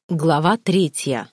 Глава 3.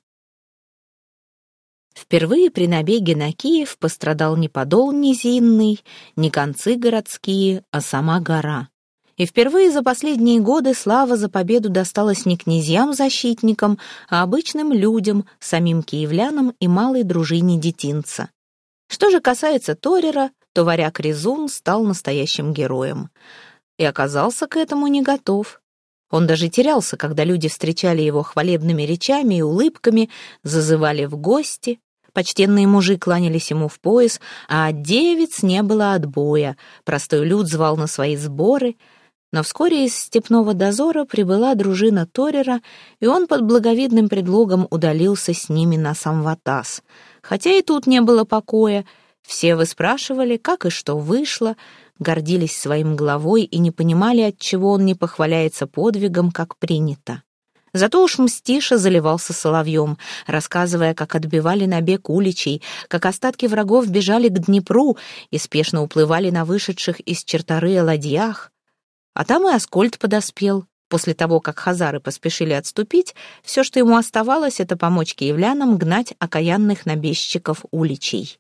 Впервые при набеге на Киев пострадал не подол низинный, не концы городские, а сама гора. И впервые за последние годы слава за победу досталась не князьям-защитникам, а обычным людям, самим киевлянам и малой дружине детинца. Что же касается Торера, то варяг Резун стал настоящим героем. И оказался к этому не готов. Он даже терялся, когда люди встречали его хвалебными речами и улыбками, зазывали в гости. Почтенные мужи кланялись ему в пояс, а от девиц не было отбоя. Простой люд звал на свои сборы. Но вскоре из степного дозора прибыла дружина Торера, и он под благовидным предлогом удалился с ними на Самватас. Хотя и тут не было покоя. Все выспрашивали, как и что вышло, гордились своим главой и не понимали, отчего он не похваляется подвигом, как принято. Зато уж Мстиша заливался соловьем, рассказывая, как отбивали набег уличей, как остатки врагов бежали к Днепру и спешно уплывали на вышедших из Черторы ладьях. А там и Аскольд подоспел. После того, как хазары поспешили отступить, все, что ему оставалось, это помочь киевлянам гнать окаянных набежчиков уличей.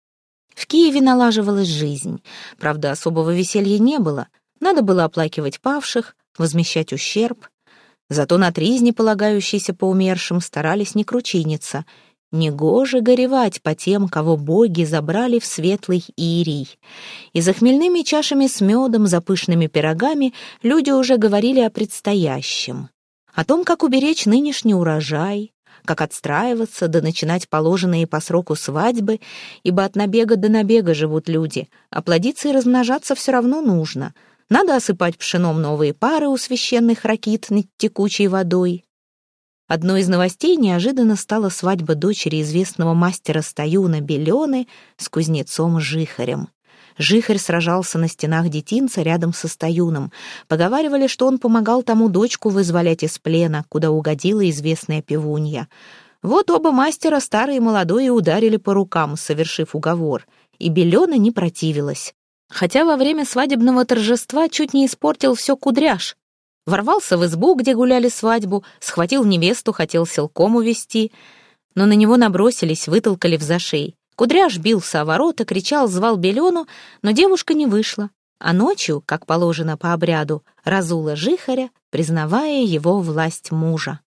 В Киеве налаживалась жизнь. Правда, особого веселья не было. Надо было оплакивать павших, возмещать ущерб. Зато на тризне, полагающейся по умершим, старались не кручиниться. Негоже горевать по тем, кого боги забрали в светлый Ирий. И за хмельными чашами с медом, за пышными пирогами люди уже говорили о предстоящем. О том, как уберечь нынешний урожай, как отстраиваться, да начинать положенные по сроку свадьбы, ибо от набега до набега живут люди, а плодиться и размножаться все равно нужно. Надо осыпать пшеном новые пары у священных ракит над текучей водой. Одной из новостей неожиданно стала свадьба дочери известного мастера Стоюна Белены с кузнецом Жихарем. Жихарь сражался на стенах детинца рядом со Стоюном. Поговаривали, что он помогал тому дочку вызволять из плена, куда угодила известная певунья. Вот оба мастера, старый и молодой, и ударили по рукам, совершив уговор. И Белена не противилась. Хотя во время свадебного торжества чуть не испортил все Кудряш. Ворвался в избу, где гуляли свадьбу, схватил невесту, хотел силком увести. Но на него набросились, вытолкали в зашей. Кудряш бился о ворота, кричал, звал Белену, но девушка не вышла, а ночью, как положено по обряду, разула Жихаря, признавая его власть мужа.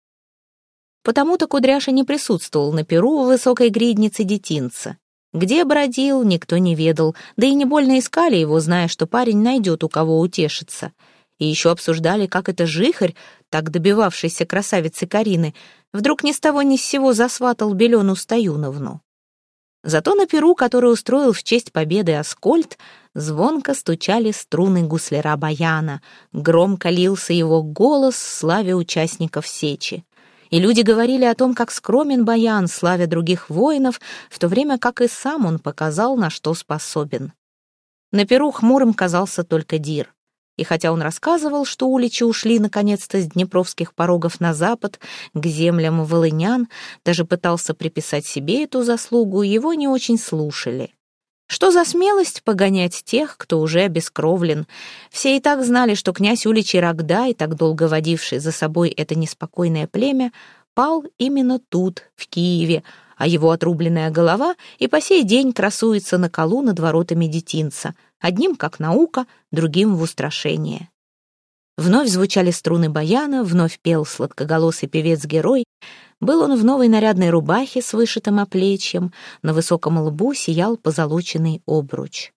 Потому-то Кудряш и не присутствовал на пиру у высокой гридницы детинца. Где бродил, никто не ведал, да и не больно искали его, зная, что парень найдет у кого утешиться. И еще обсуждали, как это Жихарь, так добивавшийся красавицы Карины, вдруг ни с того ни с сего засватал Белену Стоюновну. Зато на пиру, который устроил в честь победы Аскольд, звонко стучали струны гусляра баяна, громко лился его голос в славе участников сечи. И люди говорили о том, как скромен баян, славя других воинов, в то время как и сам он показал, на что способен. На пиру хмурым казался только Дир. И хотя он рассказывал, что уличи ушли наконец-то с днепровских порогов на запад, к землям волынян, даже пытался приписать себе эту заслугу, его не очень слушали. Что за смелость погонять тех, кто уже обескровлен? Все и так знали, что князь Уличий Рогдай, так долго водивший за собой это неспокойное племя, пал именно тут, в Киеве, а его отрубленная голова и по сей день красуется на колу над воротами детинца, одним как наука, другим в устрашение. Вновь звучали струны баяна, вновь пел сладкоголосый певец-герой. Был он в новой нарядной рубахе с вышитым оплечьем, на высоком лбу сиял позолоченный обруч.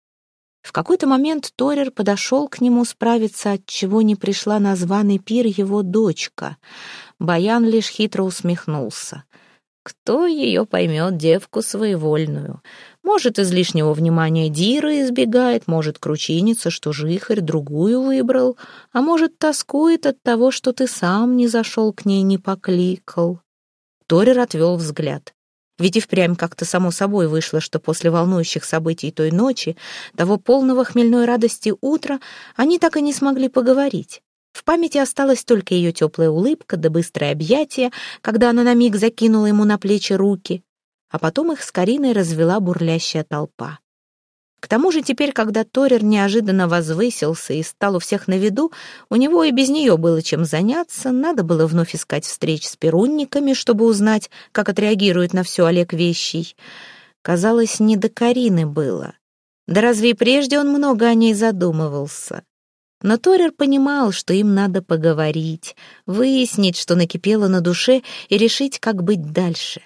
В какой-то момент Торер подошел к нему справиться, отчего не пришла на званый пир его дочка. Баян лишь хитро усмехнулся. Кто ее поймет, девку своевольную? Может, излишнего внимания Дира избегает, может, кручинится, что Жихарь другую выбрал, а может, тоскует от того, что ты сам не зашел к ней, не покликал. Торер отвел взгляд. Ведь и впрямь как-то само собой вышло, что после волнующих событий той ночи, того полного хмельной радости утра, они так и не смогли поговорить. В памяти осталась только ее теплая улыбка да быстрое объятие, когда она на миг закинула ему на плечи руки, а потом их с Кариной развела бурлящая толпа. К тому же теперь, когда Торер неожиданно возвысился и стал у всех на виду, у него и без нее было чем заняться, надо было вновь искать встреч с перунниками, чтобы узнать, как отреагирует на все Олег Вещий. Казалось, не до Карины было. Да разве и прежде он много о ней задумывался? Но Торер понимал, что им надо поговорить, выяснить, что накипело на душе, и решить, как быть дальше.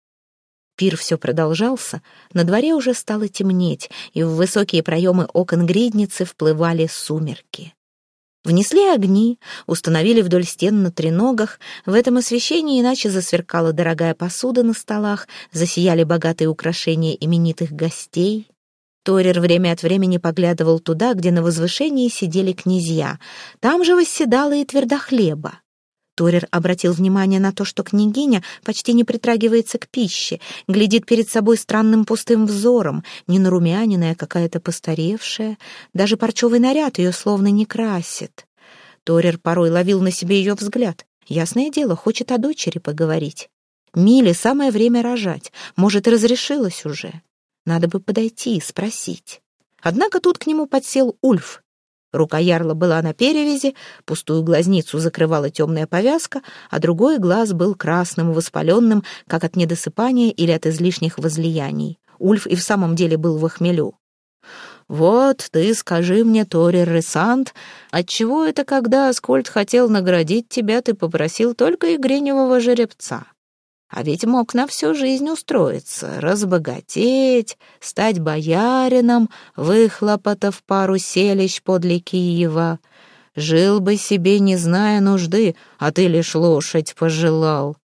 Пир все продолжался, на дворе уже стало темнеть, и в высокие проемы окон гридницы вплывали сумерки. Внесли огни, установили вдоль стен на треногах, в этом освещении иначе засверкала дорогая посуда на столах, засияли богатые украшения именитых гостей. Торер время от времени поглядывал туда, где на возвышении сидели князья, там же восседала и Твердохлеба. Торер обратил внимание на то, что княгиня почти не притрагивается к пище, глядит перед собой странным пустым взором, не нарумяненная, какая-то постаревшая, даже парчевый наряд ее словно не красит. Торер порой ловил на себе ее взгляд. Ясное дело, хочет о дочери поговорить. Миле самое время рожать, может, и разрешилась уже. Надо бы подойти и спросить. Однако тут к нему подсел Ульф. Рука ярла была на перевязи, пустую глазницу закрывала темная повязка, а другой глаз был красным и воспаленным, как от недосыпания или от излишних возлияний. Ульф и в самом деле был в хмелю. «Вот ты скажи мне, Торер Ресант, отчего это, когда Аскольд хотел наградить тебя, ты попросил только игреневого жеребца? А ведь мог на всю жизнь устроиться, разбогатеть, стать боярином, выхлопотав пару селищ подле Киева. Жил бы себе, не зная нужды, а ты лишь лошадь пожелал.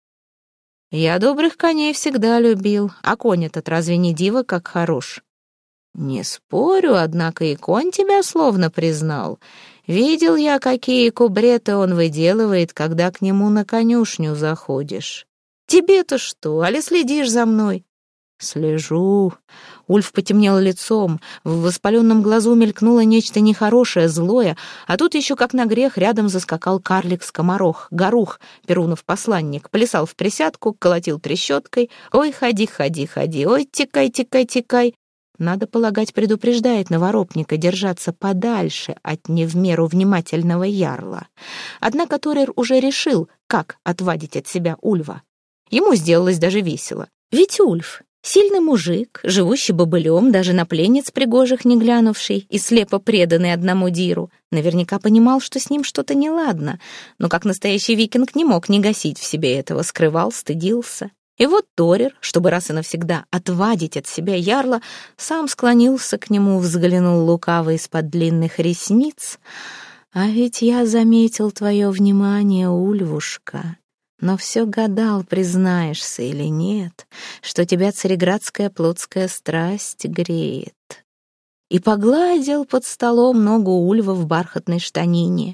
Я добрых коней всегда любил, а конь этот разве не диво, как хорош? Не спорю, однако и конь тебя словно признал. Видел я, какие кубреты он выделывает, когда к нему на конюшню заходишь. Тебе-то что, али следишь за мной?» «Слежу». Ульф потемнел лицом, в воспаленном глазу мелькнуло нечто нехорошее, злое, а тут еще как на грех рядом заскакал карлик-скоморох, Горух, Перунов посланник, плясал в присядку, колотил трещоткой. «Ой, ходи, ходи, ходи, ой, текай, текай, текай». Надо полагать, предупреждает новоропника держаться подальше от не в меру внимательного ярла. Однако Торер уже решил, как отвадить от себя Ульва. Ему сделалось даже весело. Ведь Ульф — сильный мужик, живущий бобылем, даже на пленниц пригожих не глянувший и слепо преданный одному Диру, наверняка понимал, что с ним что-то неладно, но как настоящий викинг не мог не гасить в себе этого, скрывал, стыдился. И вот Торер, чтобы раз и навсегда отвадить от себя ярла, сам склонился к нему, взглянул лукаво из-под длинных ресниц. «А ведь я заметил твое внимание, Ульвушка. Но все гадал, признаешься или нет, что тебя цареградская плотская страсть греет». И погладил под столом ногу Ульва в бархатной штанине.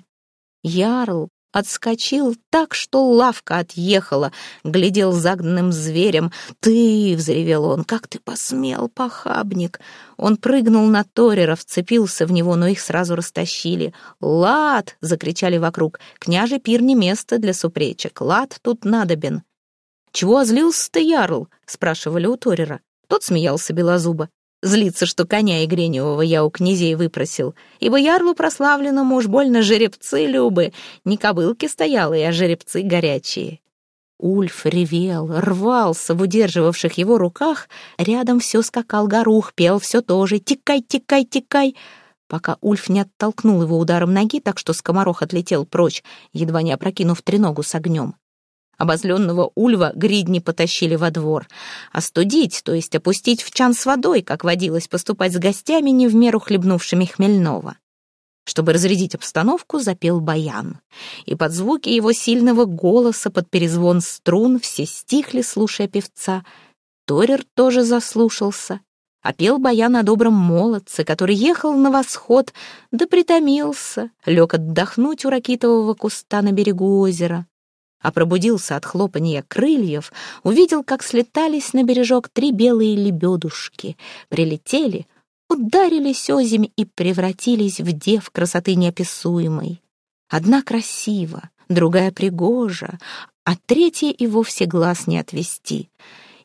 Ярл отскочил так, что лавка отъехала, глядел загнанным зверем. «Ты!» — взревел он. «Как ты посмел, похабник!» Он прыгнул на Торера, вцепился в него, но их сразу растащили. «Лад!» — закричали вокруг. «Княже пир не место для супречек. Лад тут надобен». «Чего озлился-то, ярл?» — спрашивали у Торера. Тот смеялся белозубо. «Злится, что коня игреневого я у князей выпросил, ибо ярлу прославленному уж больно жеребцы любы, не кобылки стоялые, а жеребцы горячие». Ульф ревел, рвался в удерживавших его руках, рядом все скакал Горух, пел все тоже «Текай, текай, текай», пока Ульф не оттолкнул его ударом ноги, так что скоморох отлетел прочь, едва не опрокинув треногу с огнем. Обозленного Ульва гридни потащили во двор. Остудить, то есть опустить в чан с водой, как водилось поступать с гостями, не в меру хлебнувшими хмельного. Чтобы разрядить обстановку, запел баян. И под звуки его сильного голоса, под перезвон струн, все стихли, слушая певца. Торер тоже заслушался. А пел баян о добром молодце, который ехал на восход, да притомился, лег отдохнуть у ракитового куста на берегу озера. А пробудился от хлопанья крыльев, увидел, как слетались на бережок 3 белые лебедушки, прилетели, ударились озимь и превратились в дев красоты неописуемой. Одна красива, другая пригожа, а третья и вовсе глаз не отвести.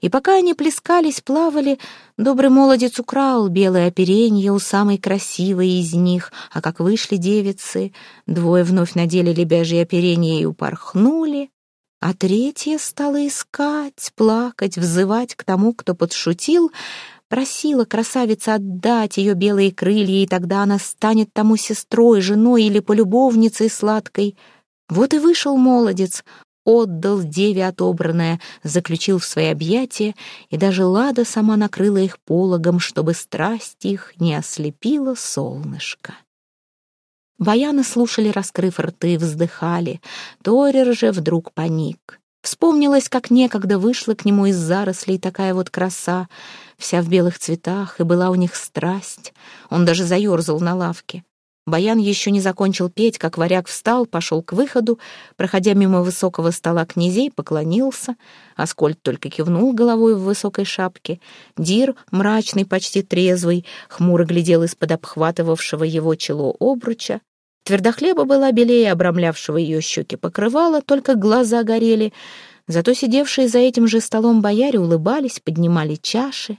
И пока они плескались, плавали, добрый молодец украл белое оперенье у самой красивой из них, а как вышли девицы, двое вновь надели лебяжье оперенье и упорхнули, а третья стала искать, плакать, взывать к тому, кто подшутил, просила красавица отдать ее белые крылья, и тогда она станет тому сестрой, женой или полюбовницей сладкой. Вот и вышел молодец, отдал деве отобранное, заключил в свои объятия, и даже Лада сама накрыла их пологом, чтобы страсть их не ослепила солнышко. Баяны слушали, раскрыв рты, вздыхали. Торер же вдруг паник. Вспомнилось, как некогда вышла к нему из зарослей такая вот краса, вся в белых цветах, и была у них страсть. Он даже заерзал на лавке. Баян еще не закончил петь, как варяг встал, пошел к выходу, проходя мимо высокого стола князей, поклонился. Аскольд только кивнул головой в высокой шапке. Дир, мрачный, почти трезвый, хмуро глядел из-под обхватывавшего его чело обруча. Твердохлеба была белее обрамлявшего ее щеки покрывала, только глаза горели. Зато сидевшие за этим же столом бояре улыбались, поднимали чаши.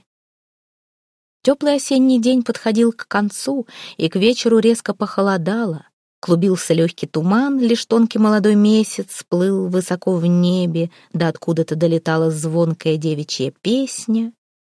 Теплый осенний день подходил к концу, и к вечеру резко похолодало. Клубился легкий туман, лишь тонкий молодой месяц плыл высоко в небе, да откуда-то долетала звонкая девичья песня.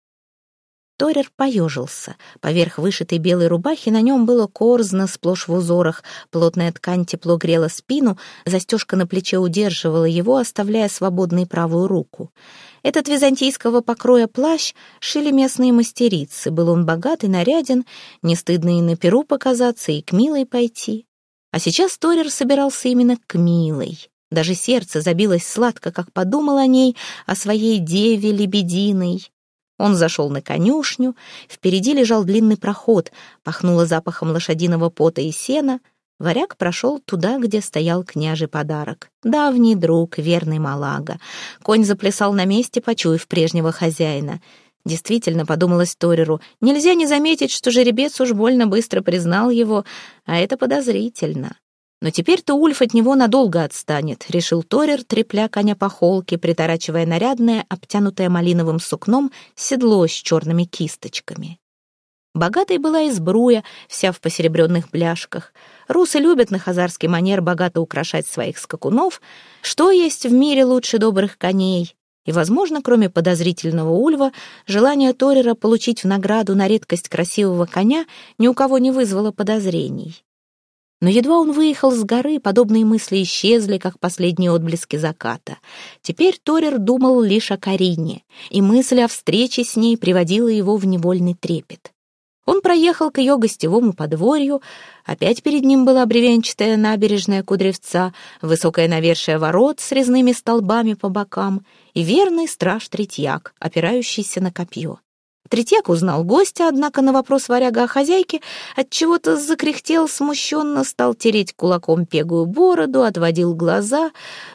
Торер поежился. Поверх вышитой белой рубахи на нем было корзно сплошь в узорах. Плотная ткань тепло грела спину, застежка на плече удерживала его, оставляя свободной правую руку. Этот византийского покроя плащ шили местные мастерицы. Был он богат и наряден, не стыдно и на перу показаться, и к милой пойти. А сейчас Торер собирался именно к милой. Даже сердце забилось сладко, как подумал о ней, о своей деве лебединой. Он зашел на конюшню, впереди лежал длинный проход, пахнуло запахом лошадиного пота и сена. Варяг прошел туда, где стоял княжий подарок. Давний друг, верный Малага. Конь заплясал на месте, почуяв прежнего хозяина. Действительно, подумалось Тореру, нельзя не заметить, что жеребец уж больно быстро признал его, а это подозрительно. Но теперь-то Ульф от него надолго отстанет, решил Торер, трепля коня по холке, приторачивая нарядное, обтянутое малиновым сукном, седло с черными кисточками. Богатой была избруя, вся в посеребренных бляшках. Русы любят на хазарский манер богато украшать своих скакунов. Что есть в мире лучше добрых коней? И, возможно, кроме подозрительного Ульва, желание Торера получить в награду на редкость красивого коня ни у кого не вызвало подозрений. Но едва он выехал с горы, подобные мысли исчезли, как последние отблески заката. Теперь Торер думал лишь о Карине, и мысль о встрече с ней приводила его в невольный трепет. Он проехал к ее гостевому подворью, опять перед ним была бревенчатая набережная Кудревца, высокое навершие ворот с резными столбами по бокам и верный страж Третьяк, опирающийся на копье. Третьяк узнал гостя, однако на вопрос варяга о хозяйке отчего-то закряхтел смущенно, стал тереть кулаком пегую бороду, отводил глаза.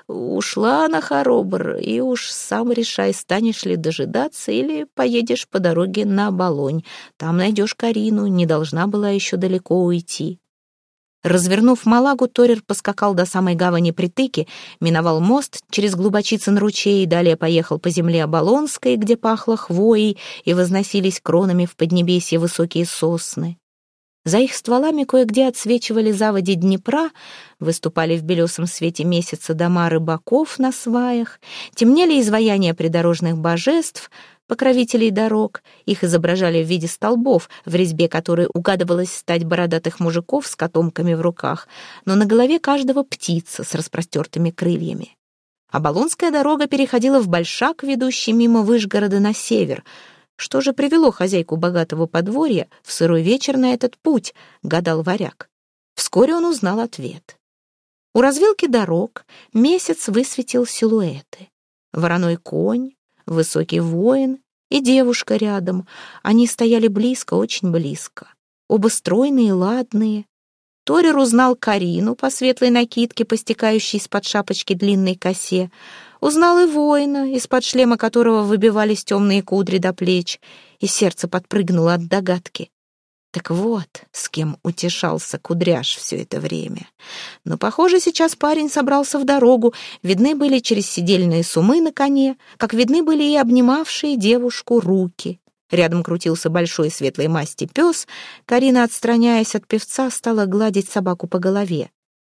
Ушла она, хоробр, и уж сам решай, станешь ли дожидаться или поедешь по дороге на Оболонь. Там найдешь Карину, не должна была еще далеко уйти. Развернув Малагу, Торер поскакал до самой гавани Притыки, миновал мост через Глубочицын ручей, далее поехал по земле Оболонской, где пахло хвоей и возносились кронами в поднебесье высокие сосны. За их стволами кое-где отсвечивали заводи Днепра, выступали в белесом свете месяца дома рыбаков на сваях, темнели изваяния придорожных божеств, покровителей дорог. Их изображали в виде столбов, в резьбе которой угадывалась стать бородатых мужиков с котомками в руках, но на голове каждого птица с распростертыми крыльями. Оболонская дорога переходила в Большак, ведущий мимо Вышгорода на север. Что же привело хозяйку богатого подворья в сырой вечер на этот путь, гадал варяг. Вскоре он узнал ответ. У развилки дорог месяц высветил силуэты. Вороной конь, высокий воин и девушка рядом. Они стояли близко, очень близко. Оба стройные и ладные. Торер узнал Карину по светлой накидке, постекающей из-под шапочки длинной косе. Узнал и воина, из-под шлема которого выбивались темные кудри до плеч, и сердце подпрыгнуло от догадки. Так вот, с кем утешался Кудряш все это время. Но, похоже, сейчас парень собрался в дорогу. Видны были через седельные сумы на коне, как видны были и обнимавшие девушку руки. Рядом крутился большой светлой масти пес. Карина, отстраняясь от певца, стала гладить собаку по голове.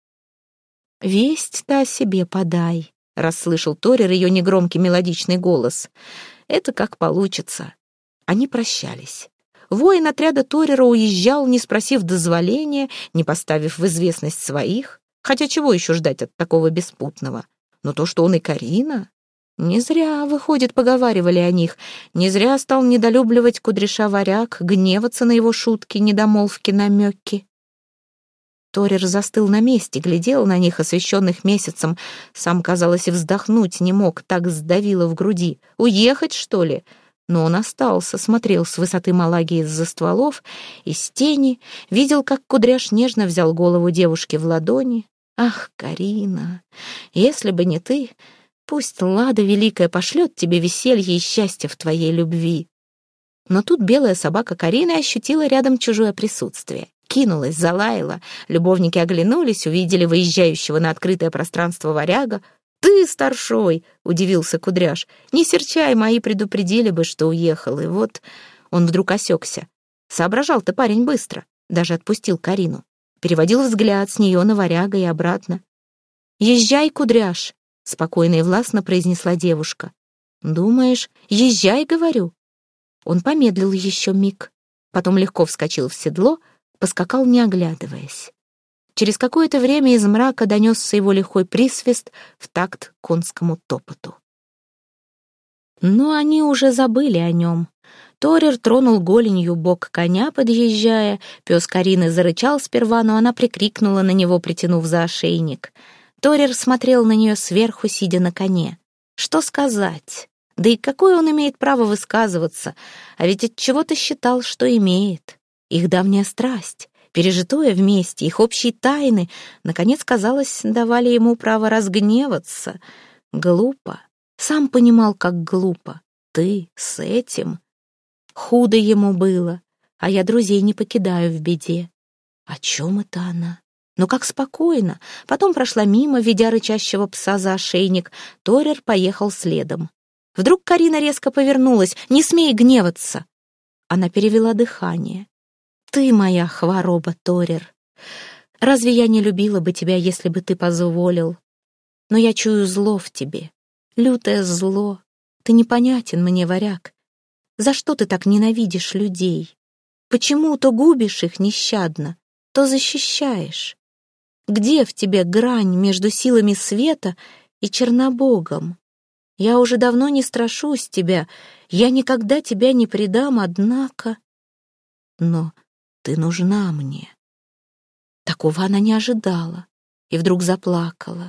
«Весть-то о себе подай», — расслышал Торер ее негромкий мелодичный голос. «Это как получится». Они прощались. Воин отряда Торера уезжал, не спросив дозволения, не поставив в известность своих. Хотя чего еще ждать от такого беспутного? Но то, что он и Карина... Не зря, выходит, поговаривали о них. Не зря стал недолюбливать Кудряша варяг, гневаться на его шутки, недомолвки, намеки. Торер застыл на месте, глядел на них, освещенных месяцем. Сам, казалось, и вздохнуть не мог, так сдавило в груди. Уехать, что ли? Но он остался, смотрел с высоты Малаги из-за стволов, из тени, видел, как Кудряш нежно взял голову девушки в ладони. «Ах, Карина, если бы не ты, пусть Лада Великая пошлет тебе веселье и счастье в твоей любви». Но тут белая собака Карины ощутила рядом чужое присутствие. Кинулась, залаяла. Любовники оглянулись, увидели выезжающего на открытое пространство варяга. «Ты, старшой!» — удивился Кудряш. «Не серчай, мои предупредили бы, что уехал». И вот он вдруг осекся. Соображал-то парень быстро. Даже отпустил Карину. Переводил взгляд с нее на варяга и обратно. «Езжай, Кудряш!» — спокойно и властно произнесла девушка. «Думаешь, езжай, говорю?» Он помедлил еще миг. Потом легко вскочил в седло, поскакал, не оглядываясь. Через какое-то время из мрака донесся его лихой присвист в такт конскому топоту. Но они уже забыли о нем. Торер тронул голенью бок коня, подъезжая. Пес Карины зарычал сперва, но она прикрикнула на него, притянув за ошейник. Торер смотрел на нее сверху, сидя на коне. Что сказать? Да и какое он имеет право высказываться? А ведь от чего-то считал, что имеет. Их давняя страсть, пережитое вместе, их общие тайны, наконец, казалось, давали ему право разгневаться. Глупо. Сам понимал, как глупо. Ты с этим. Худо ему было, а я друзей не покидаю в беде. О чем это она? Ну как спокойно. Потом прошла мимо, ведя рычащего пса за ошейник. Торер поехал следом. Вдруг Карина резко повернулась. «Не смей гневаться!» Она перевела дыхание. «Ты моя хвороба, Торер. Разве я не любила бы тебя, если бы ты позволил? Но я чую зло в тебе, лютое зло. Ты непонятен мне, варяг. За что ты так ненавидишь людей? Почему то губишь их нещадно, то защищаешь? Где в тебе грань между силами света и Чернобогом? Я уже давно не страшусь тебя, я никогда тебя не предам, однако... Но ты нужна мне». Такого она не ожидала и вдруг заплакала.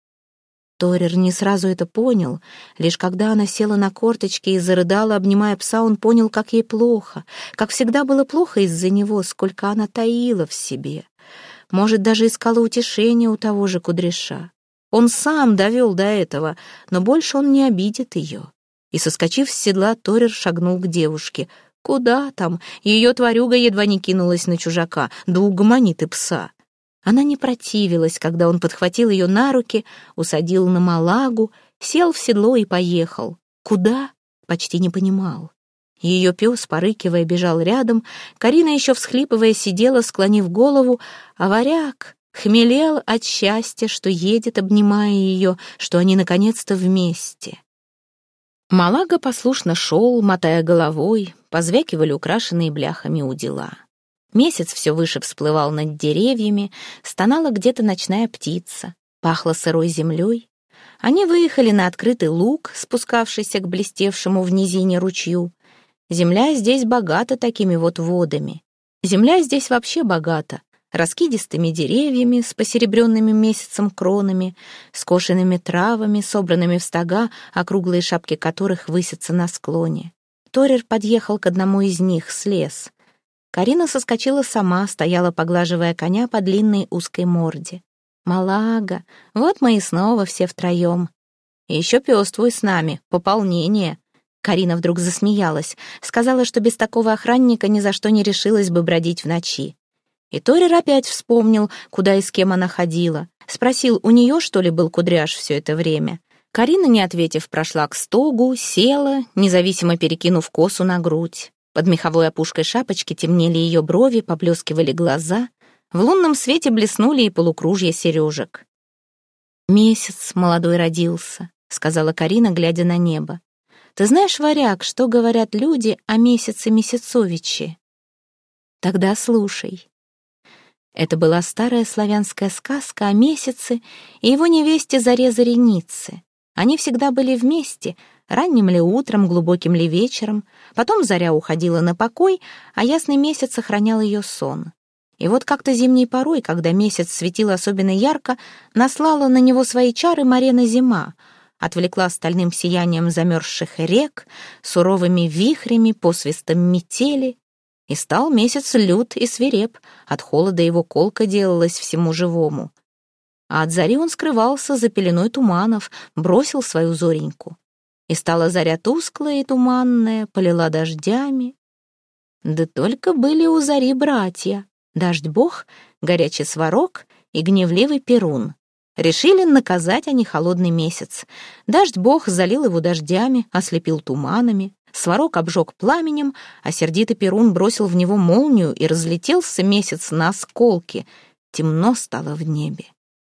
Торер не сразу это понял. Лишь когда она села на корточки и зарыдала, обнимая пса, он понял, как ей плохо. Как всегда было плохо из-за него, сколько она таила в себе. Может, даже искала утешения у того же Кудряша. Он сам довел до этого, но больше он не обидит ее. И, соскочив с седла, Торер шагнул к девушке. Куда там? Ее тварюга едва не кинулась на чужака. Да угомони ты пса. Она не противилась, когда он подхватил ее на руки, усадил на Малагу, сел в седло и поехал. Куда? Почти не понимал. Ее пес, порыкивая, бежал рядом. Карина, еще всхлипывая, сидела, склонив голову, а варяг хмелел от счастья, что едет, обнимая ее, что они наконец-то вместе. Малага послушно шел, мотая головой, позвякивали украшенные бляхами удила. Месяц все выше всплывал над деревьями, стонала где-то ночная птица, пахло сырой землей. Они выехали на открытый луг, спускавшийся к блестевшему в низине ручью. Земля здесь богата такими вот водами. Земля здесь вообще богата. Раскидистыми деревьями с посеребренными месяцем кронами, скошенными травами, собранными в стога, округлые шапки которых высятся на склоне. Торер подъехал к одному из них, слез. Карина соскочила сама, стояла, поглаживая коня по длинной узкой морде. «Малага, вот мы и снова все втроем. И еще пес твой с нами, пополнение. Карина вдруг засмеялась, сказала, что без такого охранника ни за что не решилась бы бродить в ночи. И Торер опять вспомнил, куда и с кем она ходила. Спросил, у нее, что ли, был кудряш все это время. Карина, не ответив, прошла к стогу, села, независимо перекинув косу на грудь. Под меховой опушкой шапочки темнели ее брови, поблескивали глаза. В лунном свете блеснули и полукружья сережек. «Месяц молодой родился», — сказала Карина, глядя на небо. «Ты знаешь, варяг, что говорят люди о месяце Месяцовиче?» «Тогда слушай». Это была старая славянская сказка о месяце и его невесте Заре-Заренице. Они всегда были вместе, ранним ли утром, глубоким ли вечером. Потом Заря уходила на покой, а ясный месяц сохранял ее сон. И вот как-то зимней порой, когда месяц светил особенно ярко, наслала на него свои чары Марена зима, отвлекла стальным сиянием замерзших рек, суровыми вихрями, посвистом метели, и стал месяц лют и свиреп, от холода его колка делалась всему живому. А от зари он скрывался за пеленой туманов, бросил свою зореньку. И стала заря тусклая и туманная, полила дождями. Да только были у зари братья, дождь-бог, горячий сварог и гневливый Перун. Решили наказать они холодный месяц. Дождь-бог залил его дождями, ослепил туманами, сварог обжег пламенем, а сердитый Перун бросил в него молнию, и разлетелся месяц на осколки. Темно стало в небе.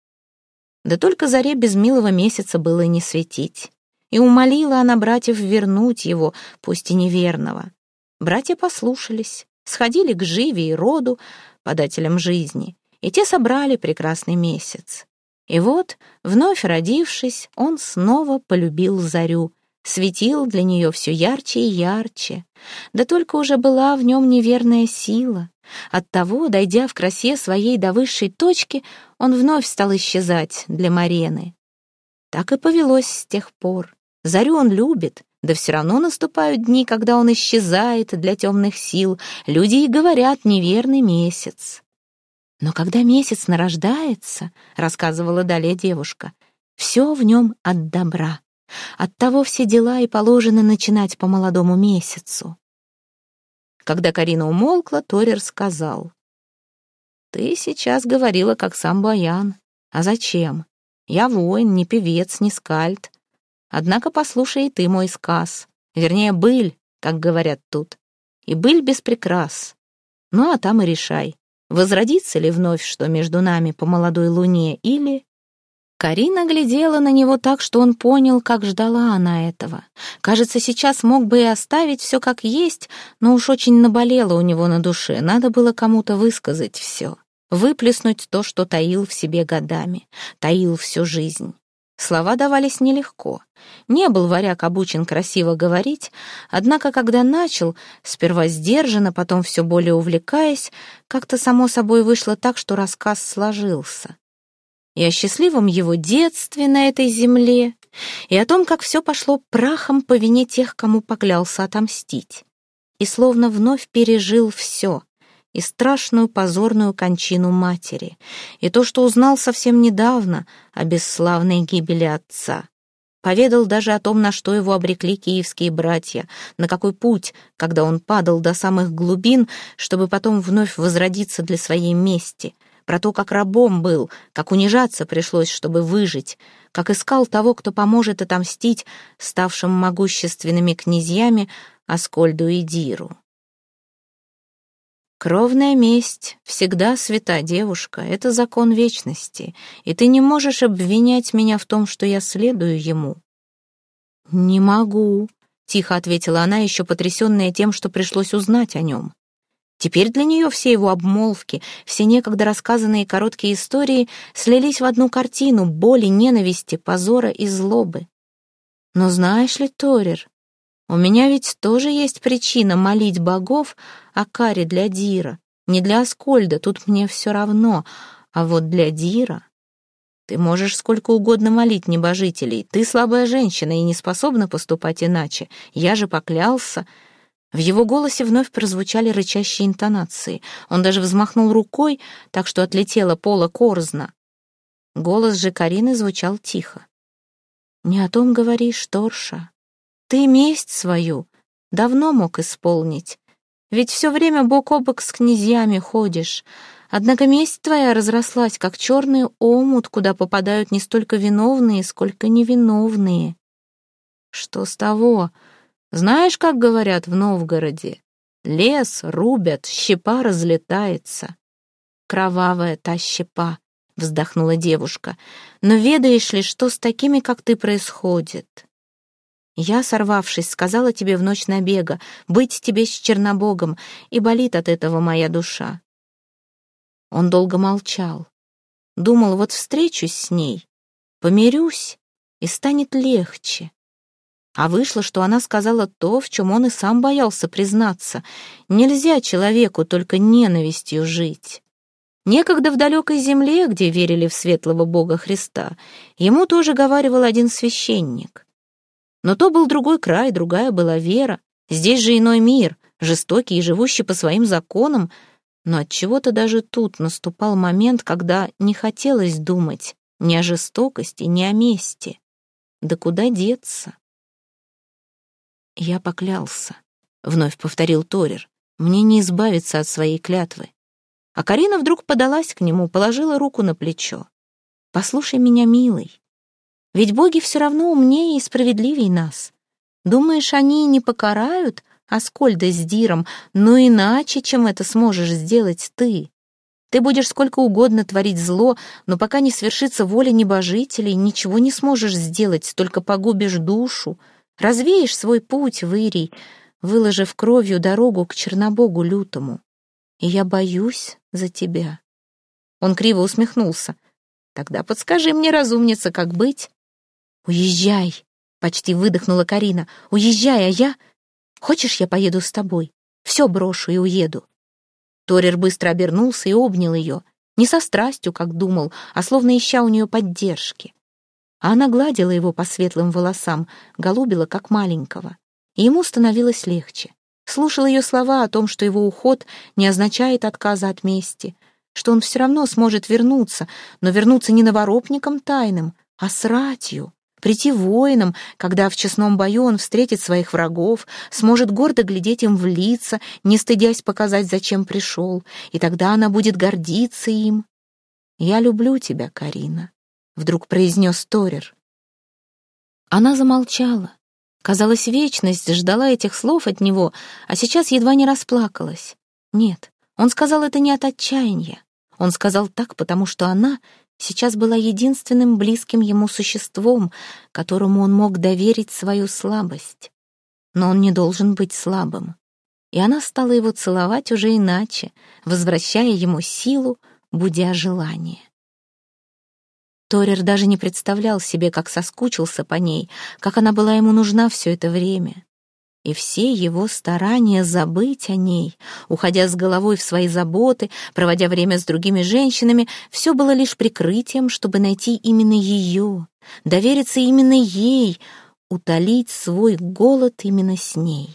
Да только заре без милого месяца было и не светить. И умолила она братьев вернуть его, пусть и неверного. Братья послушались, сходили к Живе и Роду, подателям жизни, и те собрали прекрасный месяц. И вот, вновь родившись, он снова полюбил зарю, светил для нее все ярче и ярче. Да только уже была в нем неверная сила. Оттого, дойдя в красе своей до высшей точки, он вновь стал исчезать для Марены. Так и повелось с тех пор. Зарю он любит, да все равно наступают дни, когда он исчезает для темных сил. Люди и говорят «неверный месяц». Но когда месяц нарождается, рассказывала далее девушка, все в нем от добра. Оттого все дела и положено начинать по молодому месяцу. Когда Карина умолкла, Торер сказал: «Ты сейчас говорила, как сам Баян. А зачем? Я воин, не певец, не скальд. Однако послушай и ты мой сказ. Вернее, быль, как говорят тут. И быль без прикрас. Ну, а там и решай, возродится ли вновь что между нами по молодой луне, или...» Карина глядела на него так, что он понял, как ждала она этого. Кажется, сейчас мог бы и оставить все как есть, но уж очень наболело у него на душе. Надо было кому-то высказать все, выплеснуть то, что таил в себе годами, таил всю жизнь. Слова давались нелегко. Не был варяг обучен красиво говорить, однако, когда начал, сперва сдержанно, потом все более увлекаясь, как-то само собой вышло так, что рассказ сложился. И о счастливом его детстве на этой земле, и о том, как все пошло прахом по вине тех, кому поклялся отомстить. И словно вновь пережил все, и страшную позорную кончину матери, и то, что узнал совсем недавно о бесславной гибели отца. Поведал даже о том, на что его обрекли киевские братья, на какой путь, когда он падал до самых глубин, чтобы потом вновь возродиться для своей мести, про то, как рабом был, как унижаться пришлось, чтобы выжить, как искал того, кто поможет отомстить ставшим могущественными князьями Аскольду и Диру. Кровная месть всегда свята, девушка, это закон вечности, и ты не можешь обвинять меня в том, что я следую ему. «Не могу», — тихо ответила она, еще потрясенная тем, что пришлось узнать о нем. Теперь для нее все его обмолвки, все некогда рассказанные короткие истории слились в одну картину боли, ненависти, позора и злобы. Но знаешь ли, Торер, у меня ведь тоже есть причина молить богов о каре для Дира. Не для Аскольда, тут мне все равно, а вот для Дира. Ты можешь сколько угодно молить небожителей. Ты слабая женщина и не способна поступать иначе. Я же поклялся. В его голосе вновь прозвучали рычащие интонации. Он даже взмахнул рукой, так что отлетела пола корзна. Голос же Карины звучал тихо. «Не о том говоришь, Торша. Ты месть свою давно мог исполнить, ведь все время бок о бок с князьями ходишь. Однако месть твоя разрослась, как черный омут, куда попадают не столько виновные, сколько невиновные. Что с того? Знаешь, как говорят в Новгороде? Лес рубят, щепа разлетается. Кровавая та щепа, вздохнула девушка. Но ведаешь ли, что с такими, как ты, происходит? Я, сорвавшись, сказала тебе в ночь набега быть тебе с Чернобогом, и болит от этого моя душа. Он долго молчал. Думал, вот встречусь с ней, помирюсь, и станет легче. А вышло, что она сказала то, в чем он и сам боялся признаться. Нельзя человеку только ненавистью жить. Некогда в далекой земле, где верили в светлого Бога Христа, ему тоже говаривал один священник. Но то был другой край, другая была вера. Здесь же иной мир, жестокий и живущий по своим законам. Но отчего-то даже тут наступал момент, когда не хотелось думать ни о жестокости, ни о мести. Да куда деться? «Я поклялся», — вновь повторил Торер. «Мне не избавиться от своей клятвы». А Карина вдруг подалась к нему, положила руку на плечо. «Послушай меня, милый, ведь боги все равно умнее и справедливее нас. Думаешь, они не покарают Аскольда с Диром, но иначе, чем это сможешь сделать ты? Ты будешь сколько угодно творить зло, но пока не свершится воля небожителей, ничего не сможешь сделать, только погубишь душу, развеешь свой путь в Ирий, выложив кровью дорогу к Чернобогу лютому. И я боюсь за тебя». Он криво усмехнулся. «Тогда подскажи мне, разумница, как быть?» «Уезжай!» — почти выдохнула Карина. «Уезжай, а я... Хочешь, я поеду с тобой? Все брошу и уеду». Торер быстро обернулся и обнял ее. Не со страстью, как думал, а словно ища у нее поддержки. А она гладила его по светлым волосам, голубила, как маленького. И ему становилось легче. Слушал ее слова о том, что его уход не означает отказа от мести, что он все равно сможет вернуться, но вернуться не наворопником тайным, а с ратью, прийти воином, когда в честном бою он встретит своих врагов, сможет гордо глядеть им в лица, не стыдясь показать, зачем пришел, и тогда она будет гордиться им. «Я люблю тебя, Карина», — вдруг произнес Торер. Она замолчала. Казалось, вечность ждала этих слов от него, а сейчас едва не расплакалась. Нет, он сказал это не от отчаяния. Он сказал так, потому что она сейчас была единственным близким ему существом, которому он мог доверить свою слабость. Но он не должен быть слабым. И она стала его целовать уже иначе, возвращая ему силу, будя желание. Торер даже не представлял себе, как соскучился по ней, как она была ему нужна все это время. И все его старания забыть о ней, уходя с головой в свои заботы, проводя время с другими женщинами, все было лишь прикрытием, чтобы найти именно ее, довериться именно ей, утолить свой голод именно с ней.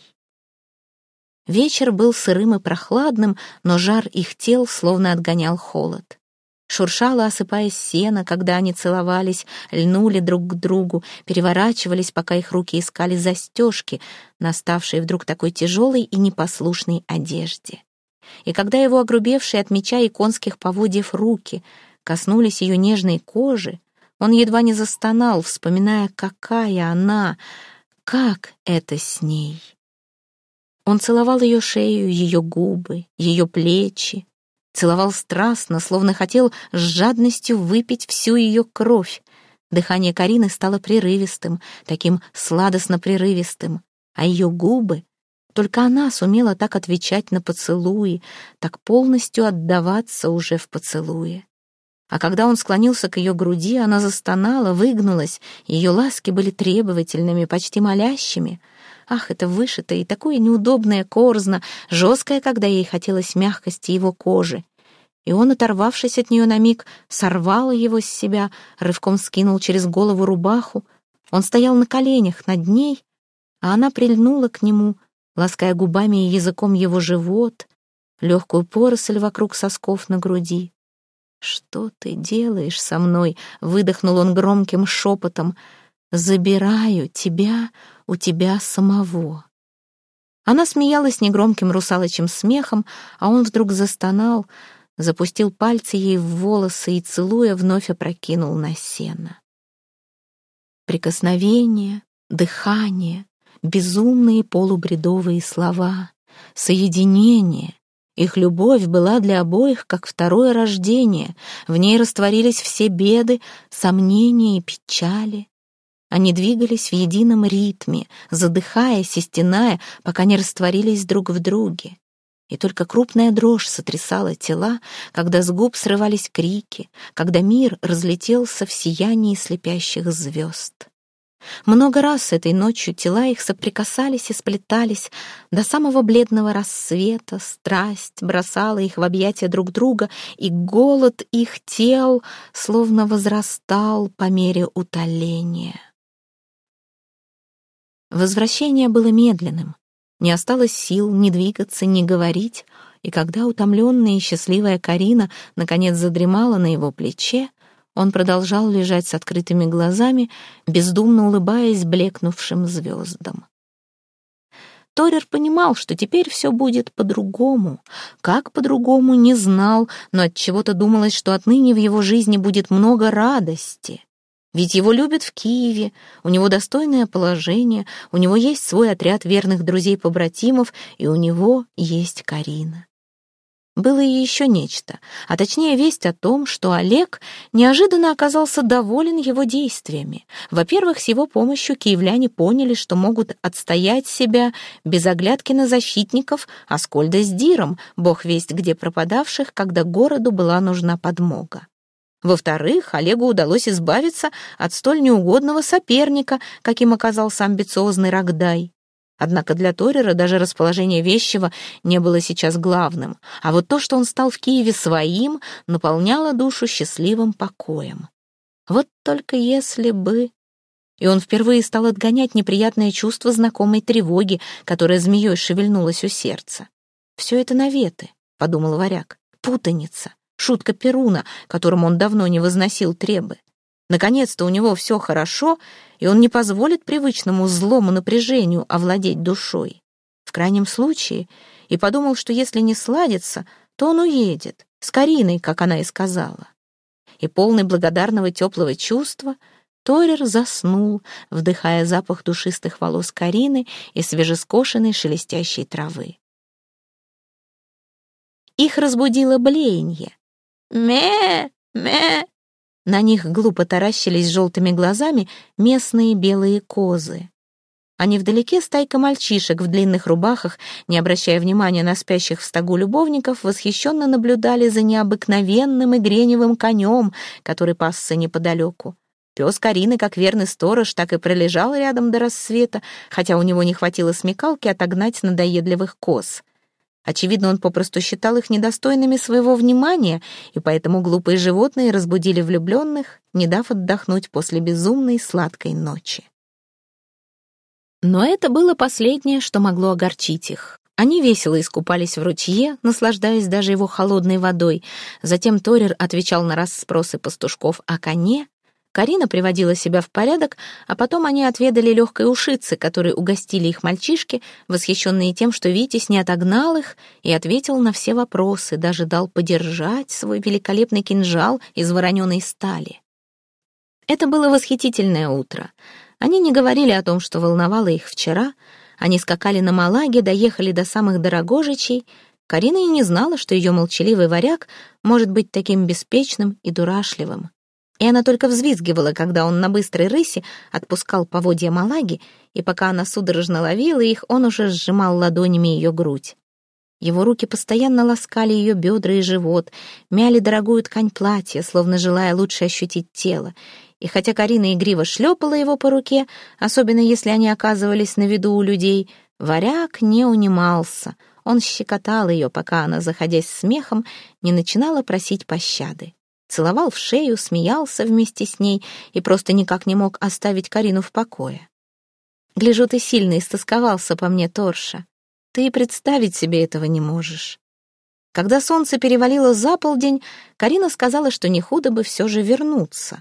Вечер был сырым и прохладным, но жар их тел словно отгонял холод. Шуршало, осыпаясь сено, когда они целовались, льнули друг к другу, переворачивались, пока их руки искали застежки, наставшие вдруг такой тяжелой и непослушной одежде. И когда его огрубевшие от меча и конских поводьев руки коснулись ее нежной кожи, он едва не застонал, вспоминая, какая она, как это с ней. Он целовал ее шею, ее губы, ее плечи, целовал страстно, словно хотел с жадностью выпить всю ее кровь. Дыхание Карины стало прерывистым, таким сладостно-прерывистым, а ее губы, только она сумела так отвечать на поцелуи, так полностью отдаваться уже в поцелуе. А когда он склонился к ее груди, она застонала, выгнулась, ее ласки были требовательными, почти молящими. Ах, это вышитое и такое неудобное корзно, жесткое, когда ей хотелось мягкости его кожи. И он, оторвавшись от нее на миг, сорвал его с себя, рывком скинул через голову рубаху. Он стоял на коленях над ней, а она прильнула к нему, лаская губами и языком его живот, легкую поросль вокруг сосков на груди. «Что ты делаешь со мной?» — выдохнул он громким шепотом. забираю тебя у тебя самого». Она смеялась негромким русалочьим смехом, а он вдруг застонал, запустил пальцы ей в волосы и, целуя, вновь опрокинул на сено. Прикосновение, дыхание, безумные полубредовые слова, соединение. Их любовь была для обоих как второе рождение, в ней растворились все беды, сомнения и печали. Они двигались в едином ритме, задыхаясь и стеная, пока не растворились друг в друге. И только крупная дрожь сотрясала тела, когда с губ срывались крики, когда мир разлетелся в сиянии слепящих звезд. Много раз этой ночью тела их соприкасались и сплетались до самого бледного рассвета, страсть бросала их в объятия друг друга, и голод их тел словно возрастал по мере утоления. Возвращение было медленным. Не осталось сил ни двигаться, ни говорить, и когда утомленная и счастливая Карина наконец задремала на его плече, он продолжал лежать с открытыми глазами, бездумно улыбаясь блекнувшим звездам. Торер понимал, что теперь все будет по-другому. Как по-другому, не знал, но отчего-то думалось, что отныне в его жизни будет много радости. Ведь его любят в Киеве, у него достойное положение, у него есть свой отряд верных друзей-побратимов, и у него есть Карина. Было и еще нечто, а точнее весть о том, что Олег неожиданно оказался доволен его действиями. Во-первых, с его помощью киевляне поняли, что могут отстоять себя без оглядки на защитников Аскольда с Диром, бог весть где пропадавших, когда городу была нужна подмога. Во-вторых, Олегу удалось избавиться от столь неугодного соперника, каким оказался амбициозный Рогдай. Однако для Торера даже расположение вещего не было сейчас главным, а вот то, что он стал в Киеве своим, наполняло душу счастливым покоем. Вот только если бы... И он впервые стал отгонять неприятное чувство знакомой тревоги, которая змеей шевельнулась у сердца. «Все это наветы», — подумал варяг, — «путаница, шутка Перуна, которому он давно не возносил требы. Наконец-то у него все хорошо, и он не позволит привычному злому напряжению овладеть душой. В крайнем случае, и подумал, что если не сладится, то он уедет, с Кариной, как она и сказала. И полный благодарного теплого чувства Торер заснул, вдыхая запах душистых волос Карины и свежескошенной шелестящей травы. Их разбудило блеяние. «Ме! Ме!» На них глупо таращились желтыми глазами местные белые козы. А невдалеке стайка мальчишек в длинных рубахах, не обращая внимания на спящих в стогу любовников, восхищенно наблюдали за необыкновенным и греневым конем, который пасся неподалеку. Пес Карины, как верный сторож, так и пролежал рядом до рассвета, хотя у него не хватило смекалки отогнать надоедливых коз. Очевидно, он попросту считал их недостойными своего внимания, и поэтому глупые животные разбудили влюбленных, не дав отдохнуть после безумной сладкой ночи. Но это было последнее, что могло огорчить их. Они весело искупались в ручье, наслаждаясь даже его холодной водой. Затем Торер отвечал на расспросы пастушков о коне. Карина приводила себя в порядок, а потом они отведали легкой ушицы, которой угостили их мальчишки, восхищенные тем, что Витязь не отогнал их и ответил на все вопросы, даже дал подержать свой великолепный кинжал из вороненой стали. Это было восхитительное утро. Они не говорили о том, что волновало их вчера. Они скакали на Малаге, доехали до самых Дорогожичей. Карина и не знала, что ее молчаливый варяг может быть таким беспечным и дурашливым. И она только взвизгивала, когда он на быстрой рыси отпускал поводья Малаги, и пока она судорожно ловила их, он уже сжимал ладонями ее грудь. Его руки постоянно ласкали ее бедра и живот, мяли дорогую ткань платья, словно желая лучше ощутить тело. И хотя Карина игриво шлепала его по руке, особенно если они оказывались на виду у людей, варяг не унимался. Он щекотал ее, пока она, заходясь смехом, не начинала просить пощады. Целовал в шею, смеялся вместе с ней и просто никак не мог оставить Карину в покое. «Гляжу, ты сильно истосковался по мне, Торша. Ты и представить себе этого не можешь». Когда солнце перевалило за полдень, Карина сказала, что не худо бы все же вернуться.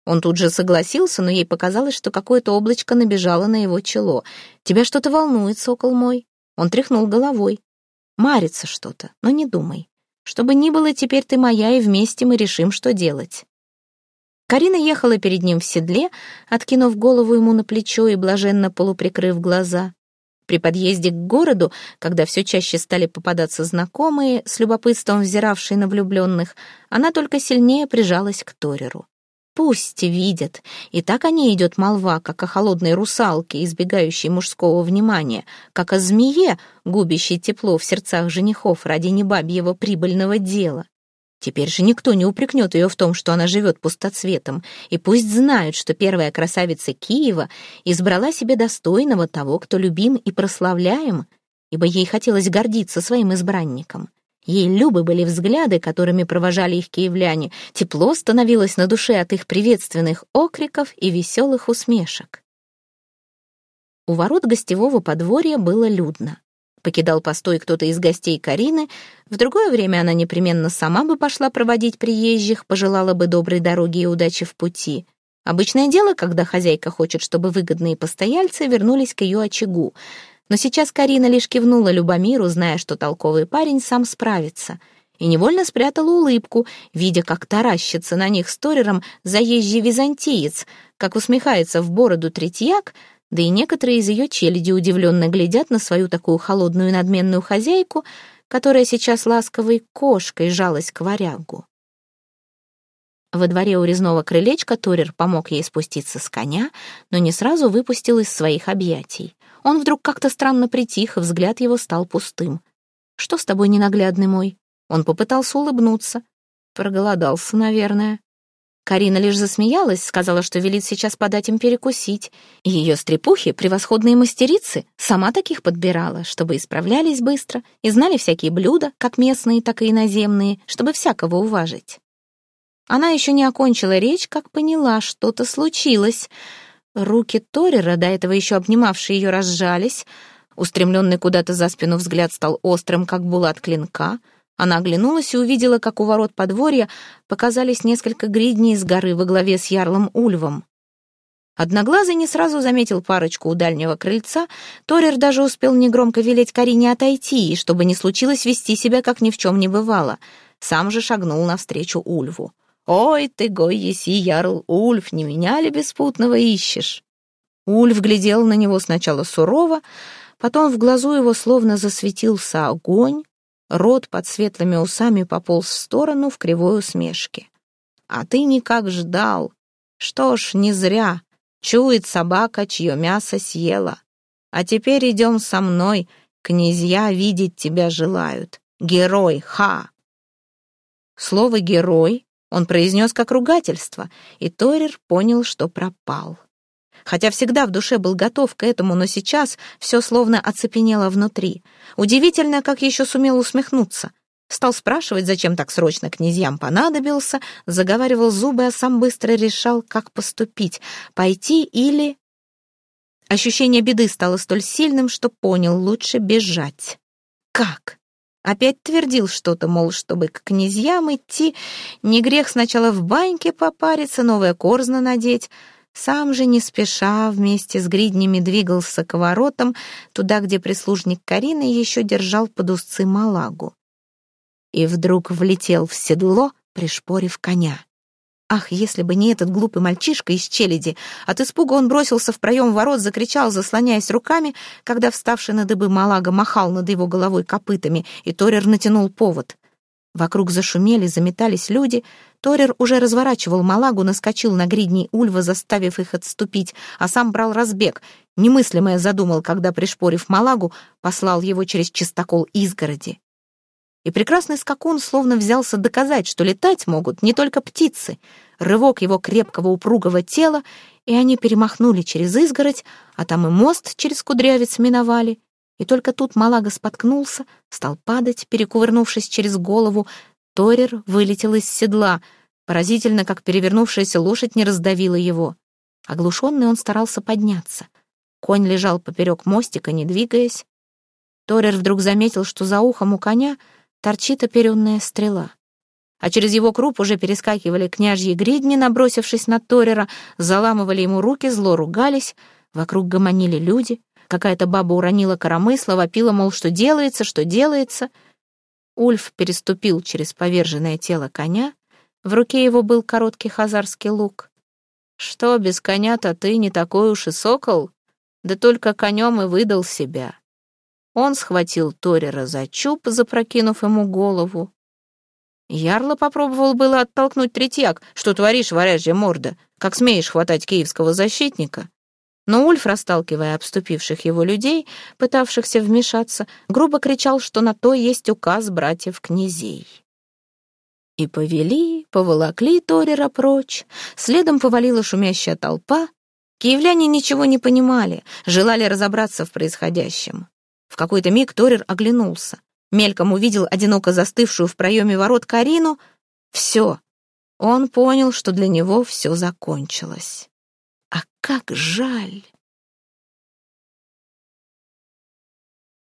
Он тут же согласился, но ей показалось, что какое-то облачко набежало на его чело. «Тебя что-то волнует, сокол мой?» Он тряхнул головой. «Марится что-то, но не думай. Что бы ни было, теперь ты моя, и вместе мы решим, что делать». Карина ехала перед ним в седле, откинув голову ему на плечо и блаженно полуприкрыв глаза. При подъезде к городу, когда все чаще стали попадаться знакомые, с любопытством взиравшие на влюбленных, она только сильнее прижалась к Тореру. Пусть видят, и так о ней идет молва, как о холодной русалке, избегающей мужского внимания, как о змее, губящей тепло в сердцах женихов ради небабьего прибыльного дела. Теперь же никто не упрекнет ее в том, что она живет пустоцветом, и пусть знают, что первая красавица Киева избрала себе достойного того, кто любим и прославляем, ибо ей хотелось гордиться своим избранником. Ей любы были взгляды, которыми провожали их киевляне, тепло становилось на душе от их приветственных окриков и веселых усмешек. У ворот гостевого подворья было людно. Покидал постой кто-то из гостей Карины, в другое время она непременно сама бы пошла проводить приезжих, пожелала бы доброй дороги и удачи в пути. Обычное дело, когда хозяйка хочет, чтобы выгодные постояльцы вернулись к ее очагу. Но сейчас Карина лишь кивнула Любомиру, зная, что толковый парень сам справится, и невольно спрятала улыбку, видя, как таращится на них с Торером заезжий византиец, как усмехается в бороду третьяк, да и некоторые из ее челяди удивленно глядят на свою такую холодную и надменную хозяйку, которая сейчас ласковой кошкой жалась к варягу. Во дворе у резного крылечка Торер помог ей спуститься с коня, но не сразу выпустил из своих объятий. Он вдруг как-то странно притих, и взгляд его стал пустым. «Что с тобой, ненаглядный мой?» Он попытался улыбнуться. «Проголодался, наверное». Карина лишь засмеялась, сказала, что велит сейчас подать им перекусить. Ее стрепухи, превосходные мастерицы, сама таких подбирала, чтобы исправлялись быстро и знали всякие блюда, как местные, так и иноземные, чтобы всякого уважить. Она еще не окончила речь, как поняла, что-то случилось. Руки Торера, до этого еще обнимавшие ее, разжались. Устремленный куда-то за спину взгляд стал острым, как булат клинка. Она оглянулась и увидела, как у ворот подворья показались несколько гридней с горы во главе с ярлом Ульвом. Одноглазый не сразу заметил парочку у дальнего крыльца. Торер даже успел негромко велеть Карине отойти, и, чтобы не случилось, вести себя, как ни в чем не бывало. Сам же шагнул навстречу Ульву. «Ой ты, гой еси, ярл Ульф, не меня ли беспутного ищешь?» Ульф глядел на него сначала сурово, потом в глазу его словно засветился огонь, рот под светлыми усами пополз в сторону в кривой усмешке. «А ты никак ждал. Что ж, не зря. Чует собака, чье мясо съела. А теперь идем со мной, князья видеть тебя желают. Герой, ха!» Слово «герой» он произнес как ругательство, и Торер понял, что пропал. Хотя всегда в душе был готов к этому, но сейчас все словно оцепенело внутри. Удивительно, как еще сумел усмехнуться. Стал спрашивать, зачем так срочно князьям понадобился, заговаривал зубы, а сам быстро решал, как поступить, пойти или... Ощущение беды стало столь сильным, что понял, лучше бежать. Как? Опять твердил что-то, мол, чтобы к князьям идти, не грех сначала в баньке попариться, новое корзно надеть. Сам же не спеша вместе с гриднями двигался к воротам, туда, где прислужник Карины еще держал под узцы Малагу. И вдруг влетел в седло, пришпорив коня. Ах, если бы не этот глупый мальчишка из челяди! От испуга он бросился в проем ворот, закричал, заслоняясь руками, когда вставший на дыбы Малага махал над его головой копытами, и Торер натянул повод. Вокруг зашумели, заметались люди. Торер уже разворачивал Малагу, наскочил на гридней Ульва, заставив их отступить, а сам брал разбег. Немыслимое задумал, когда, пришпорив Малагу, послал его через чистокол изгороди. И прекрасный скакун словно взялся доказать, что летать могут не только птицы. Рывок его крепкого упругого тела, и они перемахнули через изгородь, а там и мост через кудрявец миновали. И только тут Малага споткнулся, стал падать, перекувырнувшись через голову. Торер вылетел из седла. Поразительно, как перевернувшаяся лошадь не раздавила его. Оглушенный он старался подняться. Конь лежал поперек мостика, не двигаясь. Торер вдруг заметил, что за ухом у коня торчит оперенная стрела. а через его круп уже перескакивали княжьи гридни, набросившись на Торера, заламывали ему руки, зло ругались, вокруг гомонили люди, какая-то баба уронила коромысло, вопила, мол, что делается, что делается. Ульф переступил через поверженное тело коня, в руке его был короткий хазарский лук. «Что, без коня-то ты не такой уж и сокол? Да только конем и выдал себя». Он схватил Торера за чуб, запрокинув ему голову. Ярло попробовал было оттолкнуть Третьяк. «Что творишь, варяжья морда? Как смеешь хватать киевского защитника?» Но Ульф, расталкивая обступивших его людей, пытавшихся вмешаться, грубо кричал, что на то есть указ братьев-князей. И поволокли Торера прочь, следом повалила шумящая толпа. Киевляне ничего не понимали, желали разобраться в происходящем. В какой-то миг Торер оглянулся, мельком увидел одиноко застывшую в проеме ворот Карину. Все, он понял, что для него все закончилось. А как жаль!